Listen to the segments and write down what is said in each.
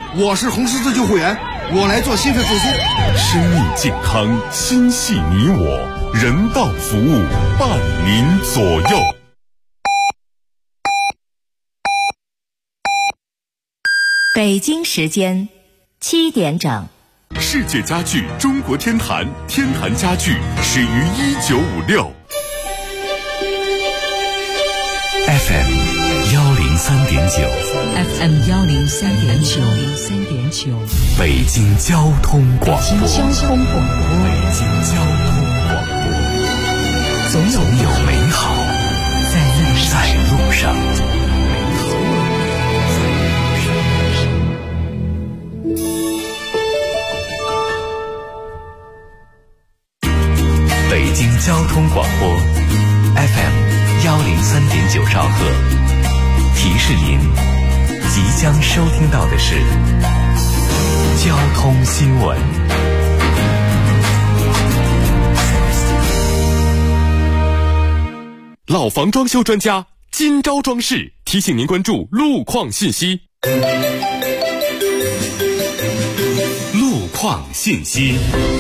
我是红十字救护员，我来做心肺复苏。 生命健康，心系你我，人道服务伴您左右。 北京时间7点整。 世界家具中国天坛，天坛家具始于1956。FM 103.9， 北京交通广播，总有美好在路上。北京交通广播 FM 103.9兆赫，提示您即将收听到的是交通新闻。老房装修专家金招装饰提醒您关注路况信息。路况信息。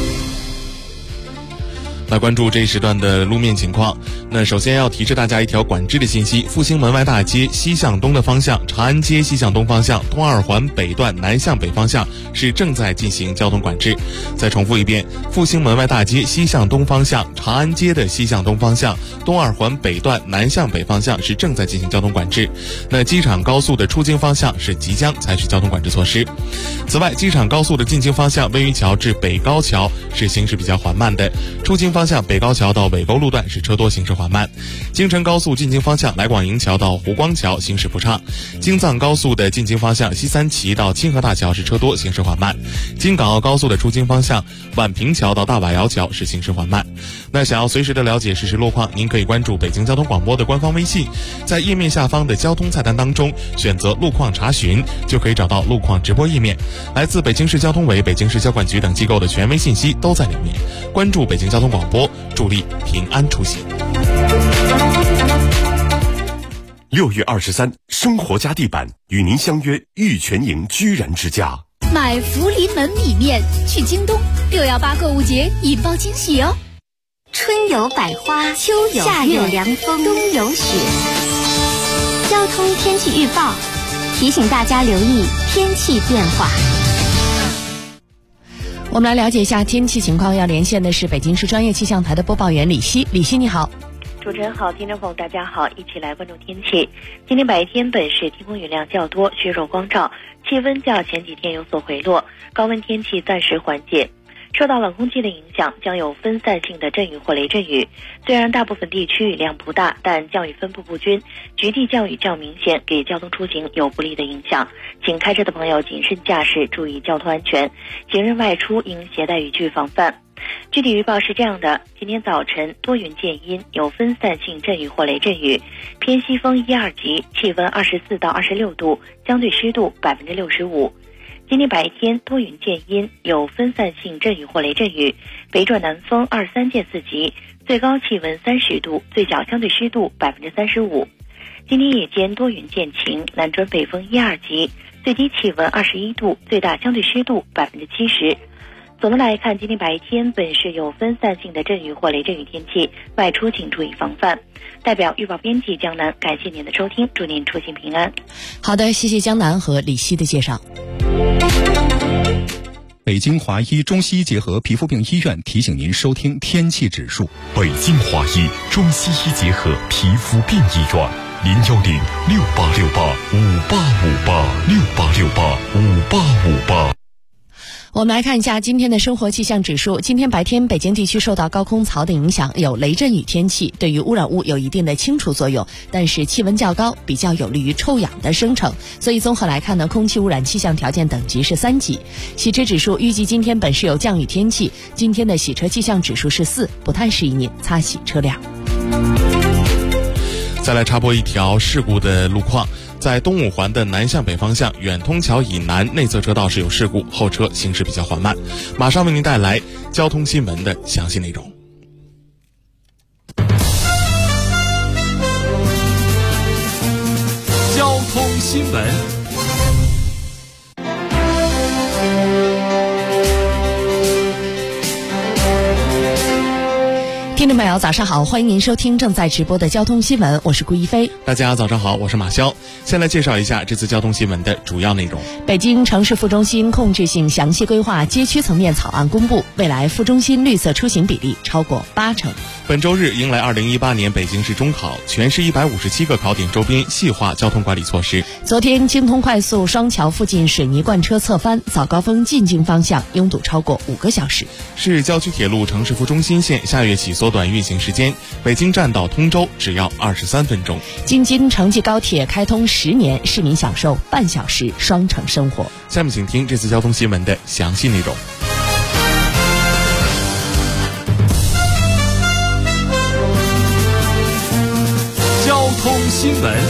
来关注这一时段的路面情况。那首先要提示大家一条管制的信息：复兴门外大街西向东的方向，长安街西向东方向，东二环北段南向北方向是正在进行交通管制。再重复一遍，复兴门外大街西向东方向，长安街的西向东方向，东二环北段南向北方向是正在进行交通管制。那机场高速的出京方向是即将采取交通管制措施。此外，机场高速的进京方向温榆桥至北高桥是行驶比较缓慢的，出京方向北高桥到尾沟路段是车多行驶缓慢。京承高速进京方向来广营桥到湖光桥行驶不畅。京藏高速的进京方向西三旗到清河大桥是车多行驶缓慢。京港澳高速的出京方向宛平桥到大瓦窑桥是行驶缓慢。那想要随时的了解实时路况，您可以关注北京交通广播的官方微信，在页面下方的交通菜单当中选择路况查询，就可以找到路况直播页面。来自北京市交通委、北京市交管局等机构的权威信息都在里面。关注北京交通广播，助力平安出行。6月23，生活家地板与您相约玉泉营居然之家。 买福临门米面去京东，618购物节引爆惊喜哦！ 春有百花，秋有夏有凉风，冬有雪。交通天气预报提醒大家留意天气变化。 我们来了解一下天气情况，要连线的是北京市专业气象台的播报员李希。李希你好。 主持人好，听众朋友大家好，一起来关注天气。今天白天本市天空云量较多，虚弱光照，气温较前几天有所回落，高温天气暂时缓解。受到冷空气的影响，将有分散性的阵雨或雷阵雨。虽然大部分地区雨量不大，但降雨分布不均，局地降雨较明显，给交通出行有不利的影响。请开车的朋友谨慎驾驶，注意交通安全。行人外出应携带雨具防范。具体预报是这样的：今天早晨多云见阴，有分散性阵雨或雷阵雨，偏西风1、2级，气温24到26度，相对湿度65%。今天白天多云见阴，有分散性阵雨或雷阵雨，北转南风2、3见4级，最高气温30度，最小相对湿度35%。今天夜间多云见晴，南转北风1、2级，最低气温21度，最大相对湿度70%。总的来看，今天白天本市有分散性的阵雨或雷阵雨天气，外出请注意防范。代表预报编辑江南，感谢您的收听，祝您出行平安。 好的，谢谢江南和李希的介绍。 北京华医中西医结合皮肤病医院提醒您收听天气指数。 北京华医中西医结合皮肤病医院，01068685858，68685858。 我们来看一下今天的生活气象指数。今天白天北京地区受到高空槽的影响，有雷阵雨天气，对于污染物有一定的清除作用，但是气温较高，比较有利于臭氧的生成，所以综合来看呢，空气污染气象条件等级是3级。洗车指数预计今天本市有降雨天气，今天的洗车气象指数是4，不太适宜您擦洗车辆。 再来插播一条事故的路况。在东五环的南向北方向远通桥以南内侧车道是有事故，后车行驶比较缓慢。马上为您带来交通新闻的详细内容。 交通新闻。 听众朋友早上好，欢迎您收听正在直播的交通新闻，我是顾一飞。 大家早上好，我是马潇。先来介绍一下这次交通新闻的主要内容。 北京城市副中心控制性详细规划街区层面草案公布，未来副中心绿色出行比例超过80%。 本周日迎来2018年北京市中考，全市157个考点周边细化交通管理措施。 昨天京通快速双桥附近水泥罐车侧翻，早高峰进京方向拥堵超过5个小时。 市郊区铁路城市副中心线下月起缩短运行时间，北京站到通州只要23分钟。 京津城际高铁开通10年，市民享受半小时双城生活。 下面请听这次交通新闻的详细内容。 交通新闻。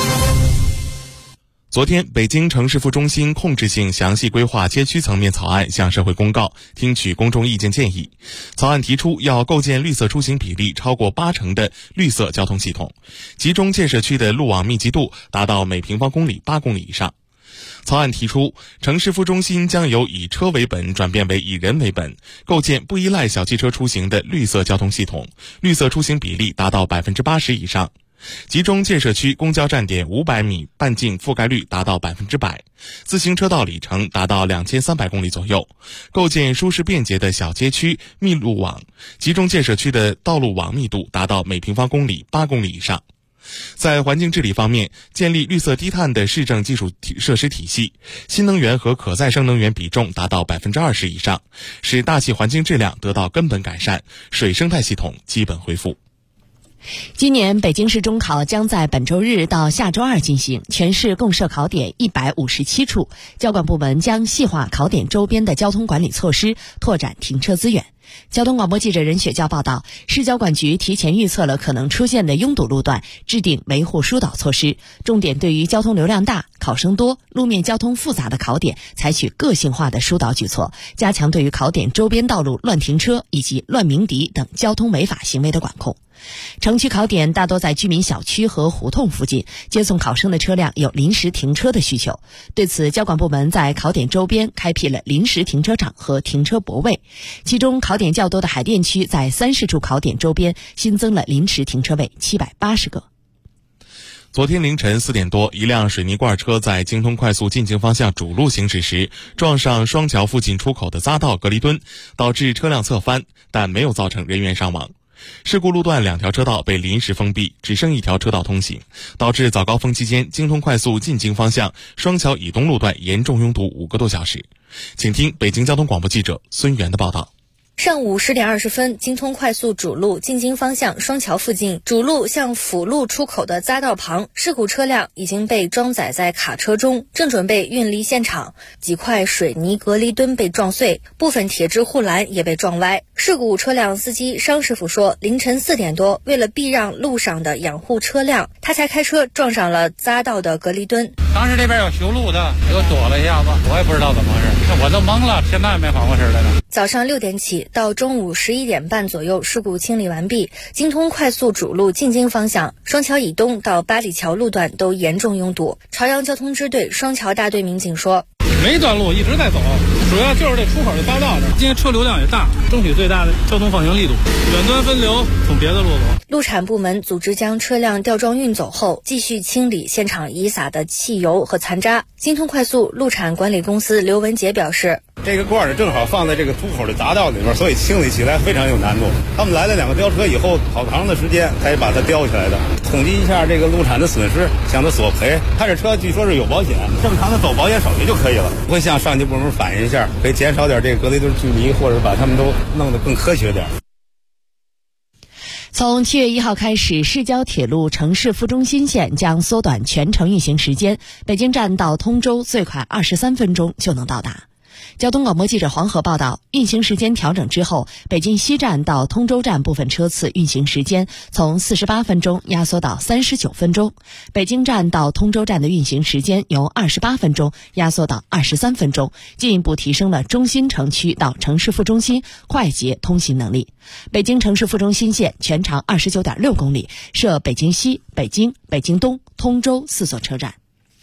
昨天，北京城市副中心控制性详细规划街区层面草案向社会公告，听取公众意见建议。草案提出要构建绿色出行比例超过80%的绿色交通系统，集中建设区的路网密集度达到每平方公里8公里以上。草案提出，城市副中心将由以车为本转变为以人为本，构建不依赖小汽车出行的绿色交通系统，绿色出行比例达到80%以上。集中建设区公交站点500米半径覆盖率达到100%，自行车道里程达到2300公里左右，构建舒适便捷的小街区密路网，集中建设区的道路网密度达到每平方公里8公里以上。在环境治理方面，建立绿色低碳的市政基础设施体系，新能源和可再生能源比重达到20%以上，使大气环境质量得到根本改善，水生态系统基本恢复。 今年北京市中考将在本周日到下周二进行，全市共设考点157处，交管部门将细化考点周边的交通管理措施，拓展停车资源。交通广播记者任雪娇报道，市交管局提前预测了可能出现的拥堵路段，制定维护疏导措施，重点对于交通流量大、考生多、路面交通复杂的考点采取个性化的疏导举措，加强对于考点周边道路乱停车以及乱鸣笛等交通违法行为的管控。城区考点大多在居民小区和胡同附近，接送考生的车辆有临时停车的需求。对此，交管部门在考点周边开辟了临时停车场和停车泊位，其中考点较多的海淀区在30处考点周边新增了临时停车位780个。 昨天凌晨4点多，一辆水泥罐车在京通快速进京方向主路行驶时，撞上双桥附近出口的匝道隔离墩，导致车辆侧翻，但没有造成人员伤亡。事故路段2条车道被临时封闭，只剩1条车道通行，导致早高峰期间京通快速进京方向双桥以东路段严重拥堵5个多小时。请听北京交通广播记者孙源的报道。 上午10点20分，京通快速主路进京方向双桥附近主路向辅路出口的匝道旁，事故车辆已经被装载在卡车中，正准备运离现场。几块水泥隔离墩被撞碎，部分铁质护栏也被撞歪。事故车辆司机商师傅说，凌晨4点多，为了避让路上的养护车辆，他才开车撞上了匝道的隔离墩。 当时这边有修路的，给我躲了一下子，我也不知道怎么回事，我都懵了，现在没缓过神来呢。 早上6点起到中午11点半左右，事故清理完毕。京通快速主路进京方向双桥以东到八里桥路段都严重拥堵。朝阳交通支队双桥大队民警说， 每段路一直在走，主要就是这出口的匝道这儿，今天车流量也大，争取最大的交通放行力度，远端分流，从别的路走。 路产部门组织将车辆吊装运走后，继续清理现场遗撒的汽油和残渣。京通快速路产管理公司刘文杰表示， 这个罐儿正好放在这个出口的匝道里面，所以清理起来非常有难度。他们来了2个吊车以后，好长的时间才把它吊起来的。统计一下这个路产的损失，向他索赔。他这车据说是有保险，正常的走保险手续就可以了。会向上级部门反映一下，可以减少点这个隔离墩距离，或者把他们都弄得更科学点。 从7月1号开始，市郊铁路城市副中心线将缩短全程运行时间，北京站到通州最快23分钟就能到达。交通广播记者黄河报道，运行时间调整之后，北京西站到通州站部分车次运行时间从48分钟压缩到39分钟，北京站到通州站的运行时间由28分钟压缩到23分钟，进一步提升了中心城区到城市副中心快捷通行能力。北京城市副中心线全长29.6公里，设北京西、北京、北京东、通州4所车站。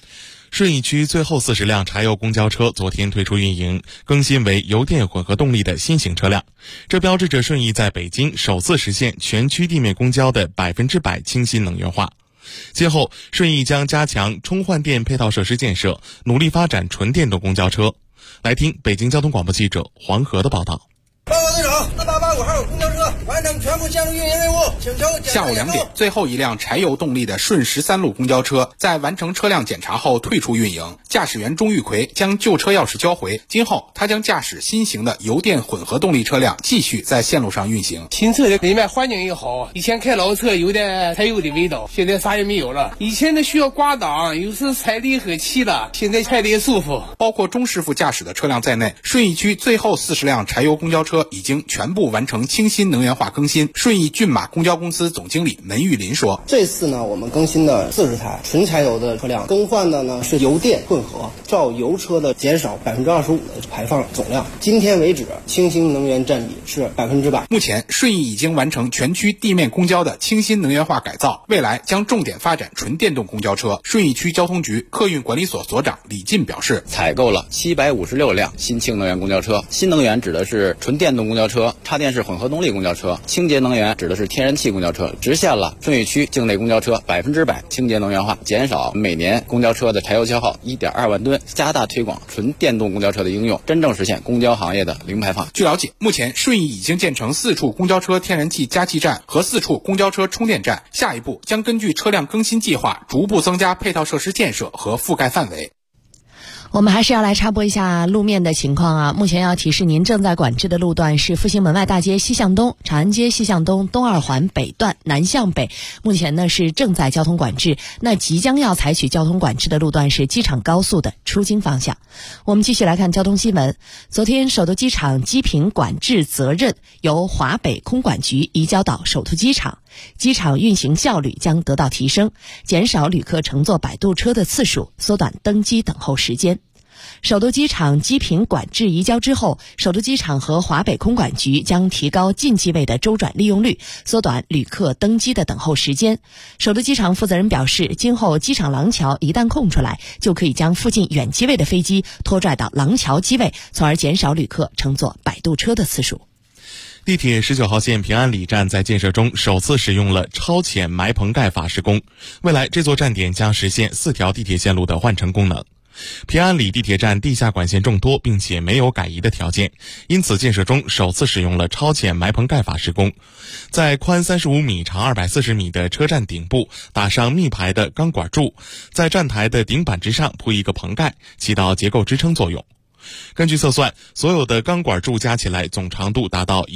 顺义区最后40辆柴油公交车昨天推出运营，更新为油电混合动力的新型车辆，这标志着顺义在北京首次实现全区地面公交的100%清新能源化。今后，顺义将加强充换电配套设施建设，努力发展纯电动公交车。来听北京交通广播记者黄河的报道。 报告队长，488号公交车完成全部线路运营任务，请求下午2点，最后一辆柴油动力的顺13路公交车在完成车辆检查后退出运营，驾驶员钟玉奎将旧车钥匙交回，今后他将驾驶新型的油电混合动力车辆继续在线路上运行。 新车的里面环境也好，以前开老车有点柴油的味道，现在啥也没有了。以前的需要挂档，有时踩离合器了，现在踩得也舒服。 包括钟师傅驾驶的车辆在内，顺义区最后40辆柴油公交车已经全部完成清新能源化更新。顺义骏马公交公司总经理门玉林说， 这次呢，我们更新的40台纯柴油的车辆，更换的呢是油电混合，照油车的减少25%的排放总量。今天为止，清新能源占比是100%。 目前，顺义已经完成全区地面公交的清新能源化改造，未来将重点发展纯电动公交车。顺义区交通局客运管理所所长李进表示， 采购了756辆新氢能源公交车，新能源指的是纯电动公交车、插电式混合动力公交车，清洁能源指的是天然气公交车，实现了顺义区境内公交车100%清洁能源化，减少每年公交车的柴油消耗1.2万吨，加大推广纯电动公交车的应用，真正实现公交行业的零排放。 据了解，目前顺义已经建成4处公交车天然气加气站和4处公交车充电站，下一步将根据车辆更新计划，逐步增加配套设施建设和覆盖范围。 我们还是要来插播一下路面的情况啊。目前要提示您正在管制的路段是复兴门外大街西向东、长安街西向东、东二环北段南向北，目前呢是正在交通管制。那即将要采取交通管制的路段是机场高速的出京方向。我们继续来看交通新闻。昨天首都机场机坪管制责任由华北空管局移交到首都机场，机场运行效率将得到提升，减少旅客乘坐摆渡车的次数，缩短登机等候时间。首都机场机坪管制移交之后，首都机场和华北空管局将提高近机位的周转利用率，缩短旅客登机的等候时间。首都机场负责人表示，今后机场廊桥一旦空出来，就可以将附近远机位的飞机拖拽到廊桥机位，从而减少旅客乘坐摆渡车的次数。 地铁19号线平安里站在建设中首次使用了超浅埋棚盖法施工，未来这座站点将实现4条地铁线路的换乘功能。平安里地铁站地下管线众多，并且没有改移的条件，因此建设中首次使用了超浅埋棚盖法施工，在宽35米、长240米的车站顶部打上密排的钢管柱，在站台的顶板之上铺一个棚盖，起到结构支撑作用。根据测算，所有的钢管柱加起来总长度达到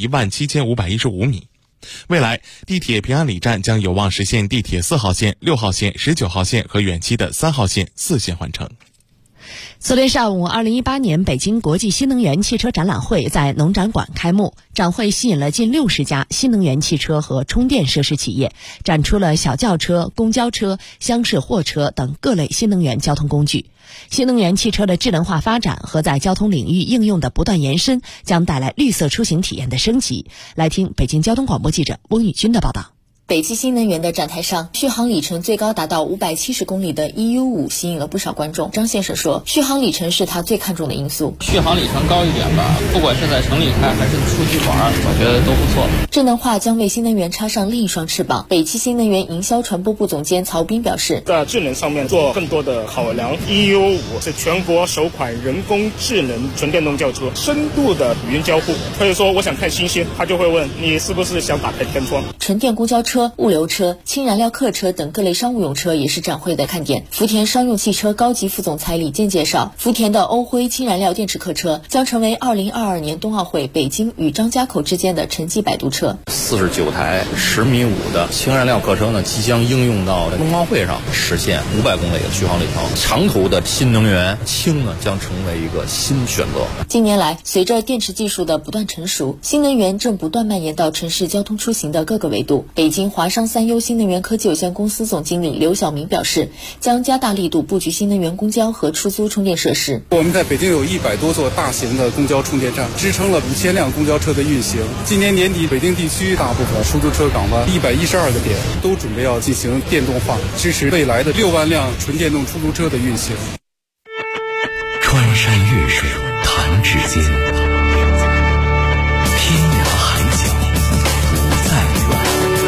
17515米。未来，地铁平安里站将有望实现地铁4号线、6号线、19号线和远期的3号线4线换乘。 昨天上午，2018年北京国际新能源汽车展览会在农展馆开幕。展会吸引了近60家新能源汽车和充电设施企业，展出了小轿车、公交车、厢式货车等各类新能源交通工具。新能源汽车的智能化发展和在交通领域应用的不断延伸，将带来绿色出行体验的升级。来听北京交通广播记者翁宇军的报道。 北汽新能源的展台上，续航里程最高达到570公里的 EU5 吸引了不少观众。张先生说，续航里程是他最看重的因素。 续航里程高一点吧，不管是在城里开还是出去玩，我觉得都不错。 智能化将为新能源插上另一双翅膀。北汽新能源营销传播部总监曹斌表示， 在智能上面做更多的考量。EU5 是全国首款人工智能纯电动轿车，深度的语音交互。可以说我想看星星，他就会问你是不是想打开天窗。 纯电公交车、物流车、氢燃料客车等各类商务用车也是展会的看点。福田商用汽车高级副总裁李健介绍，福田的欧辉氢燃料电池客车将成为2022年冬奥会北京与张家口之间的城际摆渡车。 49台10.5米的氢燃料客车呢，即将应用到冬奥会上，实现500公里的续航里程。长途的新能源氢呢，将成为一个新选择。 近年来，随着电池技术的不断成熟，新能源正不断蔓延到城市交通出行的各个维度。北京华商3优新能源科技有限公司总经理刘晓明表示，将加大力度布局新能源公交和出租充电设施。 我们在北京有100多座大型的公交充电站，支撑了5000辆公交车的运行。今年年底，北京地区大部分出租车港湾112个点都准备要进行电动化，支持未来的6万辆纯电动出租车的运行。 穿山越水弹指间，天涯海角不再远。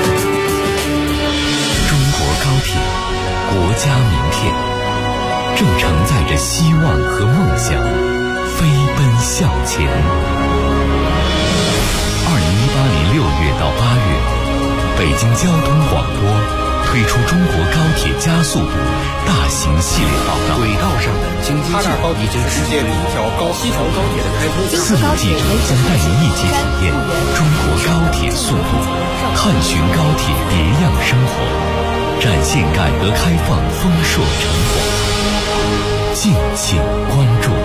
中国高铁，国家名片，正承载着希望和梦想，飞奔向前。2018年6月到8月，北京交通广播推出中国高铁加速度大型系列报道。 轨道上的京津冀高铁是世界第一条西条高铁的开通。 4路记者将带您一起体验中国高铁速度，探寻高铁别样生活，展现改革开放丰硕成果。敬请关注。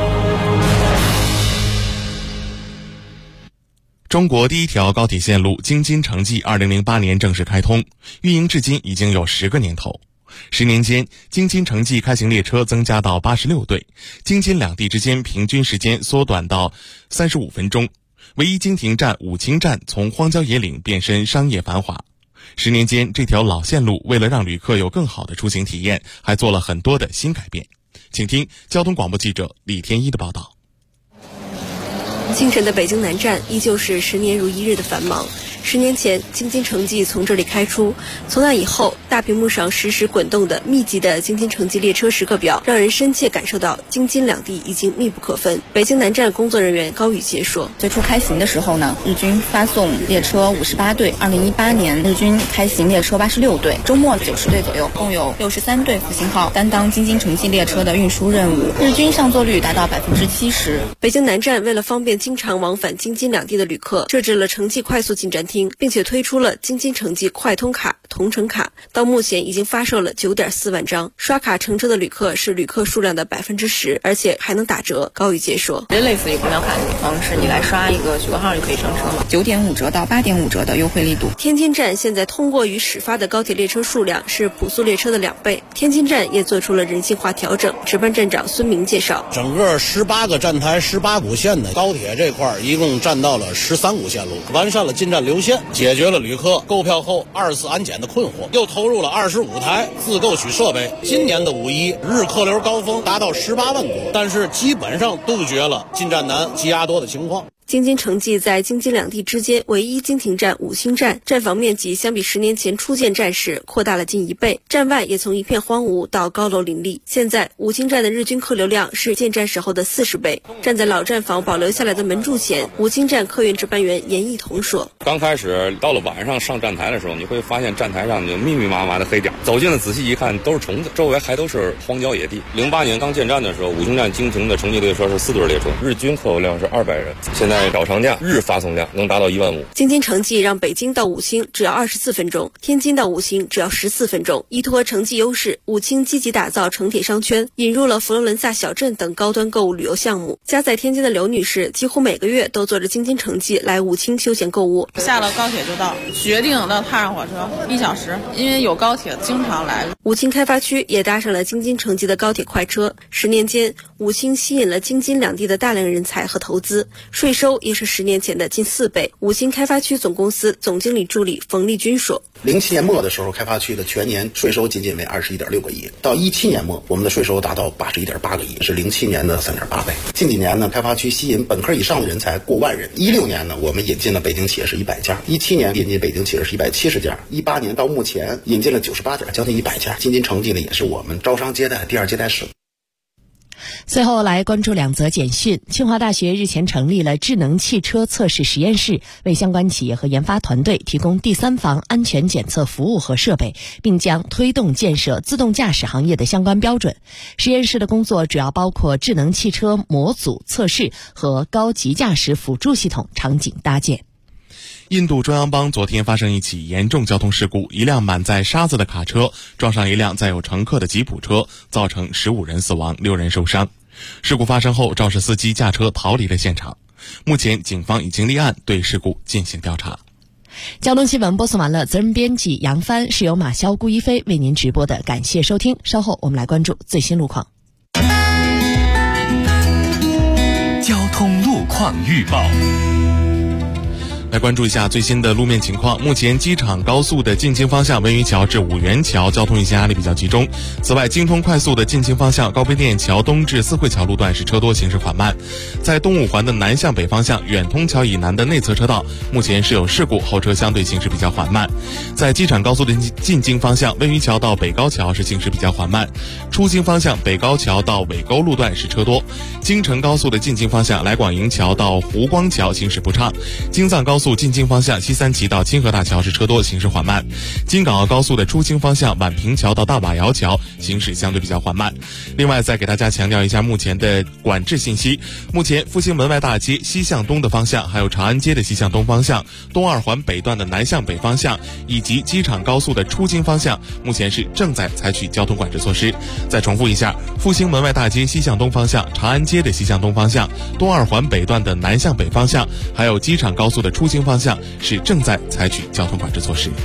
中国第一条高铁线路京津城际2008年正式开通，运营至今已经有10个年头。10年间，京津城际开行列车增加到86对，京津两地之间平均时间缩短到35分钟。唯一经停站武清站从荒郊野岭变身商业繁华。10年间，这条老线路为了让旅客有更好的出行体验，还做了很多的新改变。请听交通广播记者李天一的报道。 清晨的北京南站依旧是10年如一日的繁忙。10年前，京津城际从这里开出，从那以后，大屏幕上实时滚动的密集的京津城际列车时刻表，让人深切感受到京津两地已经密不可分。北京南站工作人员高宇杰说：“ 最初开行的时候呢，日均发送列车58对，2018年日均开行列车86对，周末90对左右，共有63对复兴号担当京津城际列车的运输任务，日均上座率达到70%。” 北京南站为了方便经常往返京津两地的旅客，设置了城际快速进站厅，并且推出了京津城际快通卡、同城卡，到目前已经发售了9.4万张。刷卡乘车的旅客是旅客数量的10%，而且还能打折。高宇杰说：“ 这类似于公交卡的方式，你来刷一个许可号就可以上车了，9.5折到8.5折的优惠力度。” 天津站现在通过与始发的高铁列车数量是普速列车的2倍。天津站也做出了人性化调整。值班站长孙明介绍：“ 整个18个站台、18股线的高铁这块，一共占到了13股线路，完善了进站流线，解决了旅客购票后2次安检的困惑，又投入了25台自购取设备。今年的5·1日客流高峰达到18万多，但是基本上杜绝了进站难、积压多的情况。” 京津城际在京津两地之间唯一经停站武清站，站房面积相比10年前初建站时扩大了近1倍，站外也从一片荒芜到高楼林立。现在武清站的日均客流量是建站时候的40倍。站在老站房保留下来的门柱前，武清站客运值班员严义彤说：“ 刚开始到了晚上上站台的时候，你会发现站台上有密密麻麻的黑点，走近了仔细一看都是虫子，周围还都是荒郊野地。08年刚建站的时候，武清站经停的城际列车是4对列车，日均客流量是200人，现在找长假日发送量能达到1万5。 京津城际让北京到武清只要24分钟，天津到武清只要14分钟。依托城际优势，武清积极打造城铁商圈，引入了佛罗伦萨小镇等高端购物旅游项目。家在天津的刘女士几乎每个月都坐着京津城际来武清休闲购物。 下了高铁就到，决定要踏上火车1小时，因为有高铁经常来。 武清开发区也搭上了京津城际的高铁快车。10年间，武清吸引了京津两地的大量人才和投资，税收也是10年前的近4倍。武清开发区总公司总经理助理冯立军说 ：“07年末的时候，开发区的全年税收仅仅为21.6个亿，到17年末，我们的税收达到81.8个亿，是07年的3.8倍。近几年呢，开发区吸引本科以上的人才过万人。16年呢，我们引进了北京企业是100家；17年引进北京企业是170家；18年到目前引进了98家，将近100家。京津城际呢，也是我们招商接待第2接待室。” 最后来关注2则简讯。清华大学日前成立了智能汽车测试实验室，为相关企业和研发团队提供第三方安全检测服务和设备，并将推动建设自动驾驶行业的相关标准。实验室的工作主要包括智能汽车模组测试和高级驾驶辅助系统场景搭建。 印度中央邦昨天发生一起严重交通事故，一辆满载沙子的卡车撞上一辆载有乘客的吉普车，造成15人死亡，6人受伤。事故发生后，肇事司机驾车逃离了现场。目前警方已经立案，对事故进行调查。 交通新闻播送完了，责任编辑杨帆，是由马潇、顾一飞为您直播的，感谢收听。稍后我们来关注最新路况。 交通路况预报。 来关注一下最新的路面情况。目前机场高速的进京方向文榆桥至五元桥交通运行压力比较集中。此外，京通快速的进京方向高碑店桥东至四惠桥路段是车多，行驶缓慢。在东五环的南向北方向远通桥以南的内侧车道目前是有事故，后车相对行驶比较缓慢。在机场高速的进京方向文榆桥到北高桥是行驶比较缓慢。出京方向北高桥到尾沟路段是车多。京承高速的进京方向来广营桥到湖光桥行驶不畅。京藏高速进京方向西三旗到清河大桥是车多，行驶缓慢。京港澳高速的出京方向宛平桥到大瓦窑桥行驶相对比较缓慢。另外再给大家强调一下目前的管制信息。目前复兴门外大街西向东的方向，还有长安街的西向东方向，东二环北段的南向北方向，以及机场高速的出京方向，目前是正在采取交通管制措施。再重复一下，复兴门外大街西向东方向，长安街的西向东方向，东二环北段的南向北方向，还有机场高速的出京方向是正在采取交通管制措施。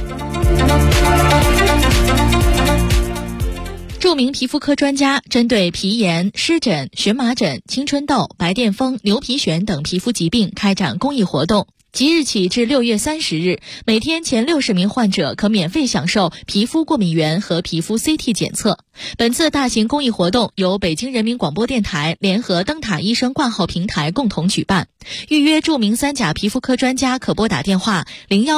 著名皮肤科专家针对皮炎、湿疹、荨麻疹、青春痘、白癜风、牛皮癣等皮肤疾病开展公益活动。即日起至6月30日，每天前60名患者可免费享受皮肤过敏原和皮肤 CT 检测。本次大型公益活动由北京人民广播电台联合灯塔医生挂号平台共同举办。预约著名三甲皮肤科专家可拨打电话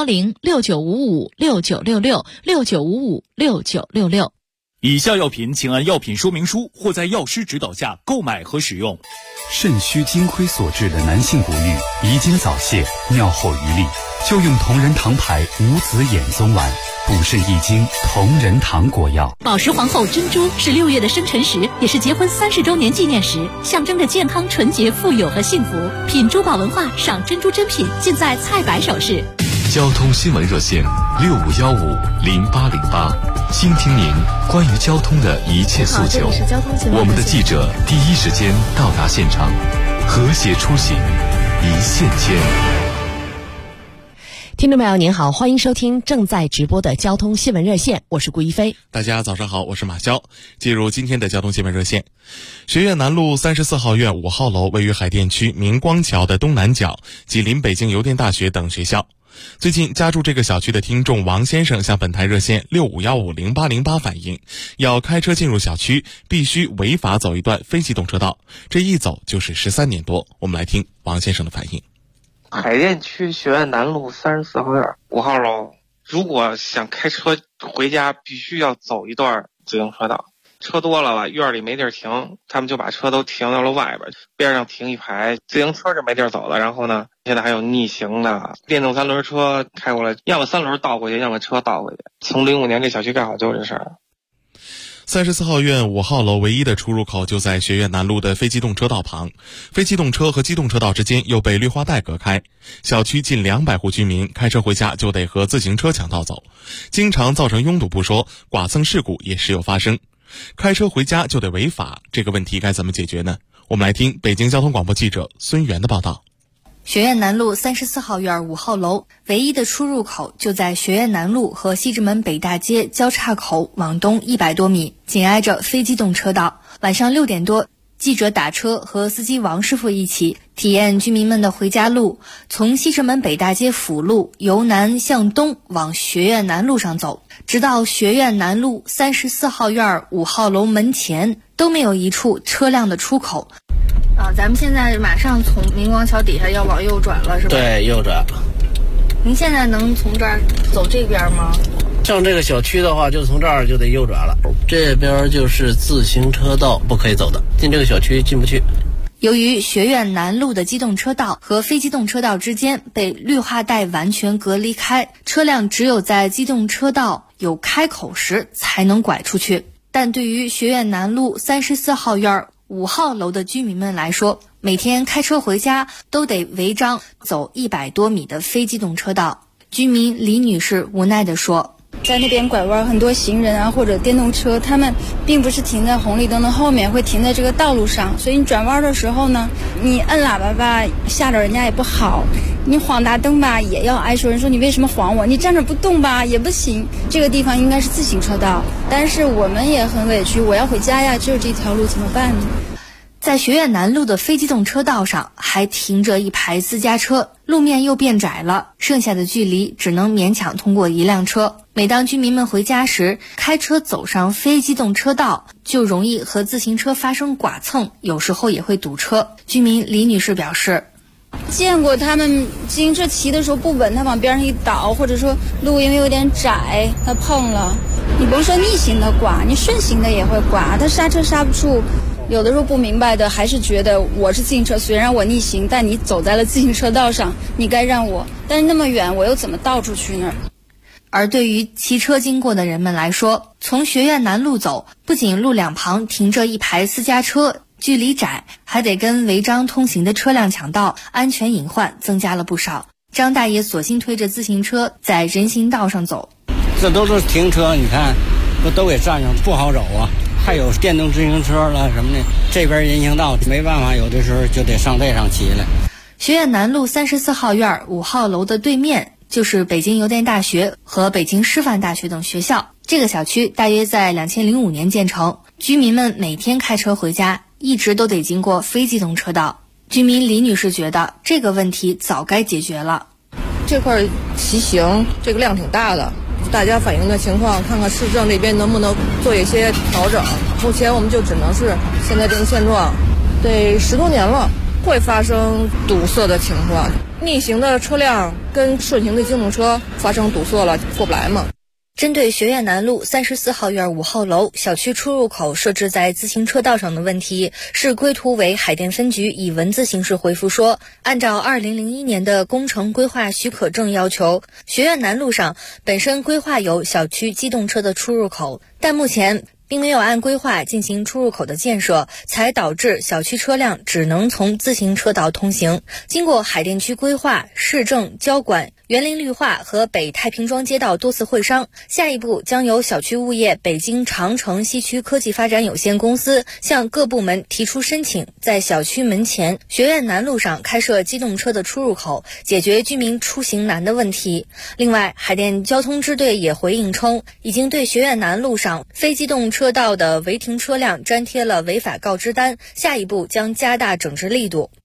010-6955-6966 以下药品请按药品说明书或在药师指导下购买和使用。 肾虚金亏所致的男性不育、遗精早泄、尿后余力，就用同仁堂牌无子衍宗丸，补肾益精同仁堂果药。 宝石皇后珍珠是6月的生辰时，也是结婚30周年纪念时，象征着健康、纯洁、富有和幸福。品珠宝文化，赏珍珠珍品，尽在菜百首饰。 交通新闻热线65150808，倾听您关于交通的一切诉求。我们的记者第一时间到达现场，和谐出行，一线牵。 听众朋友您好，欢迎收听正在直播的交通新闻热线，我是顾一飞。 大家早上好，我是马潇。进入今天的交通新闻热线。学院南路34号院5号楼位于海淀区明光桥的东南角，紧邻北京邮电大学等学校。最近家住这个小区的听众王先生向本台热线65150808反映，要开车进入小区必须违法走一段非机动车道，这一走就是13年多。我们来听王先生的反应。 海淀区学院南路34号院5号楼，如果想开车回家必须要走一段自行车道，车多了吧，院里没地儿停，他们就把车都停到了外边，边上停一排自行车就没地儿走了。然后呢，现在还有逆行的电动3轮车开过来，要么3轮倒回去，要么车倒回去。从05年这小区盖好就这事儿。 34号院5号楼唯一的出入口就在学院南路的非机动车道旁，非机动车和机动车道之间又被绿化带隔开。小区近200户居民开车回家就得和自行车抢道走，经常造成拥堵不说，剐蹭事故也时有发生。开车回家就得违法，这个问题该怎么解决呢？我们来听北京交通广播记者孙源的报道。 学院南路34号院5号楼唯一的出入口就在学院南路和西直门北大街交叉口往东100多米，紧挨着非机动车道。晚上6点多，记者打车和司机王师傅一起体验居民们的回家路，从西直门北大街辅路由南向东往学院南路上走，直到学院南路34号院5号楼门前都没有一处车辆的出口。咱们现在马上从明光桥底下要往右转了，是吧？ 对，右转。 您现在能从这儿走这边吗？ 上这个小区的话，就从这儿就得右转了。这边就是自行车道，不可以走的，进这个小区进不去。 由于学院南路的机动车道和非机动车道之间被绿化带完全隔离开，车辆只有在机动车道有开口时才能拐出去。但对于学院南路34号院5号楼的居民们来说，每天开车回家都得违章走100多米的非机动车道。居民李女士无奈地说， 在那边拐弯，很多行人啊或者电动车，他们并不是停在红绿灯的后面，会停在这个道路上，所以你转弯的时候呢，你摁喇叭吧，吓着人家也不好，你晃大灯吧，也要挨说，人说你为什么晃我，你站着不动吧也不行。这个地方应该是自行车道，但是我们也很委屈，我要回家呀，只有这条路怎么办呢？ 在学院南路的非机动车道上还停着一排私家车，路面又变窄了，剩下的距离只能勉强通过一辆车。每当居民们回家时，开车走上非机动车道，就容易和自行车发生剐蹭，有时候也会堵车。居民李女士表示， 见过他们自行车骑的时候不稳，他往边上一倒，或者说路因为有点窄，他碰了，你甭说逆行的剐，你顺行的也会剐，他刹车刹不住。有的时候不明白的还是觉得我是自行车，虽然我逆行，但你走在了自行车道上，你该让我，但是那么远我又怎么倒出去呢？ 而对于骑车经过的人们来说，从学院南路走，不仅路两旁停着一排私家车，距离窄，还得跟违章通行的车辆抢道，安全隐患增加了不少。张大爷索性推着自行车在人行道上走， 这都是停车，你看都给占上，不好走啊。还有电动自行车了什么的，这边人行道没办法，有的时候就得上这上骑了。 学院南路34号院5号楼的对面就是北京邮电大学和北京师范大学等学校。这个小区大约在2005年建成，居民们每天开车回家，一直都得经过非机动车道。居民李女士觉得这个问题早该解决了。 这块骑行这个量挺大的，大家反映的情况，看看市政这边能不能做一些调整。目前我们就只能是现在这个现状，得10多年了，会发生堵塞的情况。逆行的车辆跟顺行的机动车发生堵塞了，过不来嘛。 针对学院南路34号院5号楼小区出入口设置在自行车道上的问题，市规图委海淀分局以文字形式回复说，按照2001年的工程规划许可证要求，学院南路上本身规划有小区机动车的出入口，但目前并没有按规划进行出入口的建设，才导致小区车辆只能从自行车道通行。经过海淀区规划、市政交管、园林绿化和北太平庄街道多次会商，下一步将由小区物业北京长城西区科技发展有限公司向各部门提出申请，在小区门前学院南路上开设机动车的出入口，解决居民出行难的问题。另外，海淀交通支队也回应称，已经对学院南路上非机动车道的违停车辆粘贴了违法告知单，下一步将加大整治力度。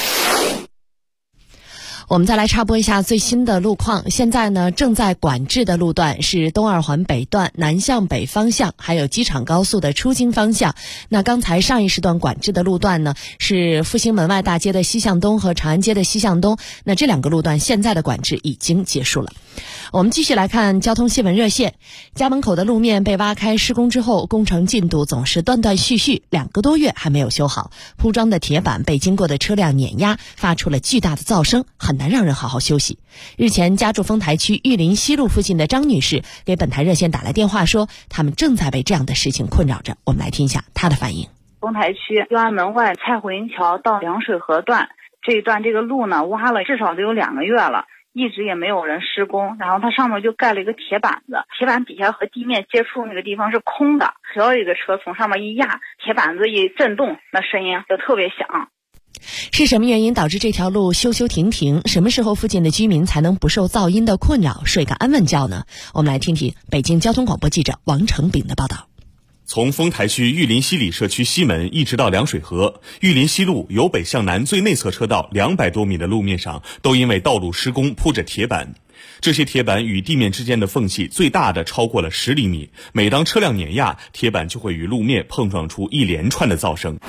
我们再来插播一下最新的路况。现在呢，正在管制的路段是东二环北段南向北方向，还有机场高速的出京方向。那刚才上一时段管制的路段呢，是复兴门外大街的西向东和长安街的西向东。那这两个路段现在的管制已经结束了。我们继续来看交通新闻热线。家门口的路面被挖开施工之后，工程进度总是断断续续，2个多月还没有修好。铺装的铁板被经过的车辆碾压，发出了巨大的噪声，很难让人好好休息。日前，家住丰台区玉林西路附近的张女士给本台热线打来电话说，他们正在被这样的事情困扰着。我们来听一下她的反应。 丰台区右安门外蔡慧云桥到凉水河段这一段，这个路呢挖了至少得有2个月了，一直也没有人施工，然后它上面就盖了一个铁板子，铁板底下和地面接触那个地方是空的，只要一个车从上面一压，铁板子一震动，那声音就特别响。 是什么原因导致这条路修停停？什么时候附近的居民才能不受噪音的困扰，睡个安稳觉呢？我们来听听北京交通广播记者王成炳的报道。 从丰台区玉林西里社区西门一直到凉水河，玉林西路由北向南最内侧车道200多米的路面上，都因为道路施工铺着铁板。这些铁板与地面之间的缝隙最大的超过了10厘米，每当车辆碾压，铁板就会与路面碰撞出一连串的噪声。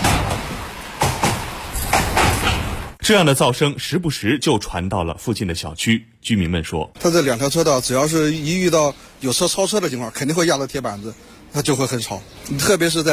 这样的噪声时不时就传到了附近的小区，居民们说， 它这2条车道只要是一遇到有车超车的情况，肯定会压到铁板子，它就会很吵，特别是在